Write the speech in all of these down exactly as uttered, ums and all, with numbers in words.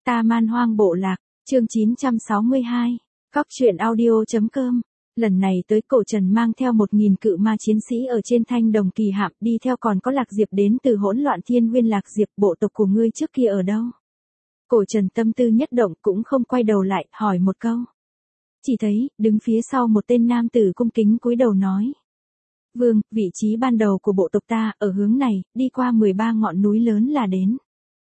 Ta Man Hoang Bộ Lạc, chương chín trăm sáu mươi hai, Cóc truyện audio.com. Lần này tới Cổ Trần mang theo một nghìn cự ma chiến sĩ ở trên thanh đồng kỳ hạm, đi theo còn có Lạc Diệp đến từ hỗn loạn thiên nguyên. Lạc Diệp, bộ tộc của ngươi trước kia ở đâu? Cổ Trần tâm tư nhất động cũng không quay đầu lại, hỏi một câu. Chỉ thấy, đứng phía sau một tên nam tử cung kính cúi đầu nói. Vương, vị trí ban đầu của bộ tộc ta, ở hướng này, đi qua mười ba ngọn núi lớn là đến.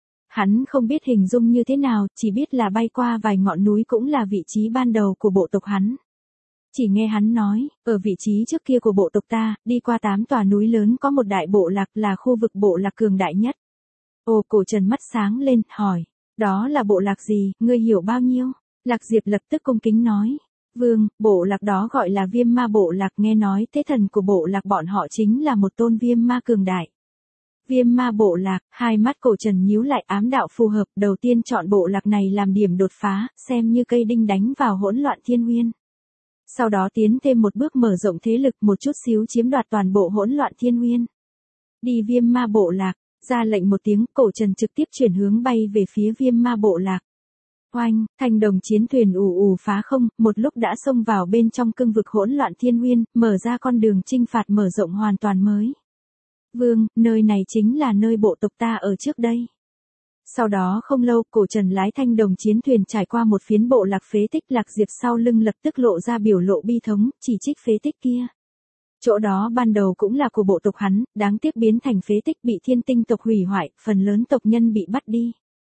Hắn không biết hình dung như thế nào, chỉ biết là bay qua vài ngọn núi cũng là vị trí ban đầu của bộ tộc hắn. Chỉ nghe hắn nói, ở vị trí trước kia của bộ tộc ta, đi qua tám tòa núi lớn có một đại bộ lạc là khu vực bộ lạc cường đại nhất. Ồ, Cổ Trần mắt sáng lên, hỏi, đó là bộ lạc gì, ngươi hiểu bao nhiêu? Lạc Diệp lập tức cung kính nói, Vương, bộ lạc đó gọi là Viêm Ma Bộ Lạc, nghe nói thế thần của bộ lạc bọn họ chính là một tôn viêm ma cường đại. Viêm Ma Bộ Lạc, hai mắt Cổ Trần nhíu lại, ám đạo phù hợp, đầu tiên chọn bộ lạc này làm điểm đột phá, xem như cây đinh đánh vào hỗn loạn thiên nguyên. Sau đó tiến thêm một bước mở rộng thế lực, một chút xíu chiếm đoạt toàn bộ hỗn loạn thiên nguyên. Đi Viêm Ma Bộ Lạc, ra lệnh một tiếng, Cổ Trần trực tiếp chuyển hướng bay về phía Viêm Ma Bộ Lạc. Oanh, thanh đồng chiến thuyền ù ù phá không, một lúc đã xông vào bên trong cương vực hỗn loạn thiên nguyên, mở ra con đường chinh phạt mở rộng hoàn toàn mới. Vương, nơi này chính là nơi bộ tộc ta ở trước đây. Sau đó không lâu, Cổ Trần lái thanh đồng chiến thuyền trải qua một phiến bộ lạc phế tích. Lạc Diệp sau lưng lập tức lộ ra biểu lộ bi thống, chỉ trích phế tích kia. Chỗ đó ban đầu cũng là của bộ tộc hắn, đáng tiếc biến thành phế tích, bị thiên tinh tộc hủy hoại, phần lớn tộc nhân bị bắt đi.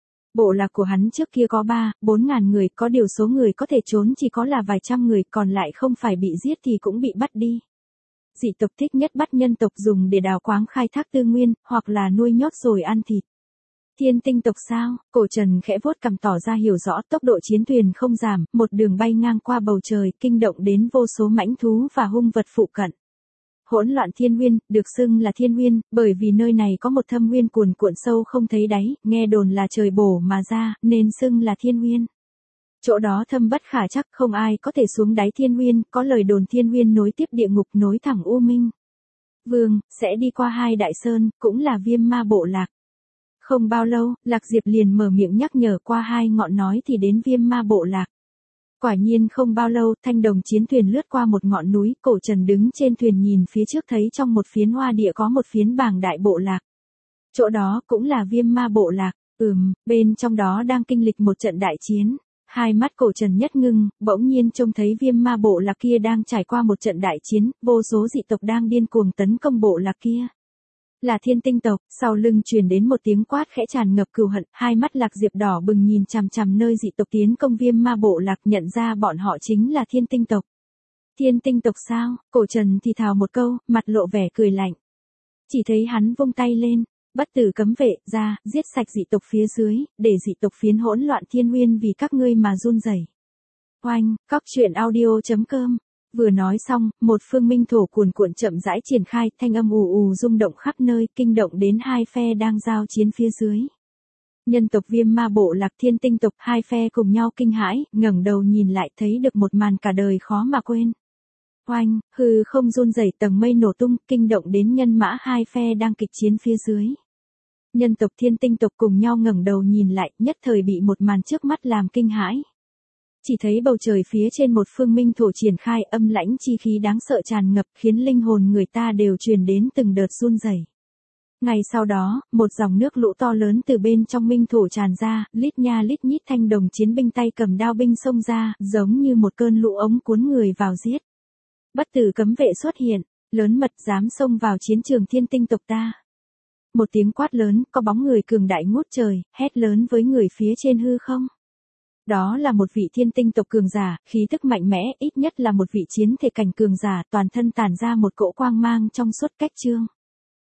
Bộ lạc của hắn trước kia có ba, bốn ngàn người, có điều số người có thể trốn chỉ có là vài trăm người, còn lại không phải bị giết thì cũng bị bắt đi. Dị tộc thích nhất bắt nhân tộc dùng để đào quáng khai thác tư nguyên, hoặc là nuôi nhốt rồi ăn thịt. Thiên tinh tộc sao? Cổ Trần khẽ vuốt cằm tỏ ra hiểu rõ, tốc độ chiến thuyền không giảm, một đường bay ngang qua bầu trời, kinh động đến vô số mãnh thú và hung vật phụ cận. Hỗn loạn thiên nguyên, được xưng là thiên nguyên, bởi vì nơi này có một thâm nguyên cuồn cuộn sâu không thấy đáy, nghe đồn là trời bổ mà ra, nên xưng là thiên nguyên. Chỗ đó thâm bất khả trắc, không ai có thể xuống đáy thiên nguyên, có lời đồn thiên nguyên nối tiếp địa ngục, nối thẳng u minh. Vương, sẽ đi qua hai đại sơn, cũng là Viêm Ma Bộ Lạc. Không bao lâu, Lạc Diệp liền mở miệng nhắc nhở, qua hai ngọn nói thì đến Viêm Ma Bộ Lạc. Quả nhiên không bao lâu, thanh đồng chiến thuyền lướt qua một ngọn núi, Cổ Trần đứng trên thuyền nhìn phía trước thấy trong một phiến hoa địa có một phiến bảng đại bộ lạc. Chỗ đó cũng là Viêm Ma Bộ Lạc, ừm, bên trong đó đang kinh lịch một trận đại chiến. Hai mắt Cổ Trần nhất ngưng, bỗng nhiên trông thấy Viêm Ma Bộ Lạc kia đang trải qua một trận đại chiến, vô số dị tộc đang điên cuồng tấn công bộ lạc kia. Là thiên tinh tộc, sau lưng truyền đến một tiếng quát khẽ tràn ngập cừu hận, hai mắt Lạc Diệp đỏ bừng nhìn chằm chằm nơi dị tộc tiến công Viêm Ma Bộ Lạc, nhận ra bọn họ chính là thiên tinh tộc. Thiên tinh tộc sao? Cổ Trần thì thào một câu, mặt lộ vẻ cười lạnh. Chỉ thấy hắn vung tay lên, bất tử cấm vệ, ra, giết sạch dị tộc phía dưới, để dị tộc phiến hỗn loạn thiên nguyên vì các ngươi mà run rẩy. Oanh, Cóc truyện audio.com. Vừa nói xong, một phương minh thổ cuồn cuộn chậm rãi triển khai, thanh âm ù ù rung động khắp nơi, kinh động đến hai phe đang giao chiến phía dưới. Nhân tộc Viêm Ma Bộ Lạc, thiên tinh tộc, hai phe cùng nhau kinh hãi, ngẩng đầu nhìn lại thấy được một màn cả đời khó mà quên. Oanh, hư không run rẩy, tầng mây nổ tung, kinh động đến nhân mã hai phe đang kịch chiến phía dưới. Nhân tộc thiên tinh tộc cùng nhau ngẩng đầu nhìn lại, nhất thời bị một màn trước mắt làm kinh hãi. Chỉ thấy bầu trời phía trên một phương minh thổ triển khai, âm lãnh chi khí đáng sợ tràn ngập, khiến linh hồn người ta đều truyền đến từng đợt run rẩy. Ngày sau đó, một dòng nước lũ to lớn từ bên trong minh thổ tràn ra, lít nha lít nhít thanh đồng chiến binh tay cầm đao binh xông ra, giống như một cơn lũ ống cuốn người vào giết. Bất tử cấm vệ xuất hiện, lớn mật dám xông vào chiến trường thiên tinh tộc ta. Một tiếng quát lớn, có bóng người cường đại ngút trời, hét lớn với người phía trên hư không. Đó là một vị thiên tinh tộc cường giả, khí tức mạnh mẽ, ít nhất là một vị chiến thể cảnh cường giả, toàn thân tản ra một cỗ quang mang trong suốt cách trương.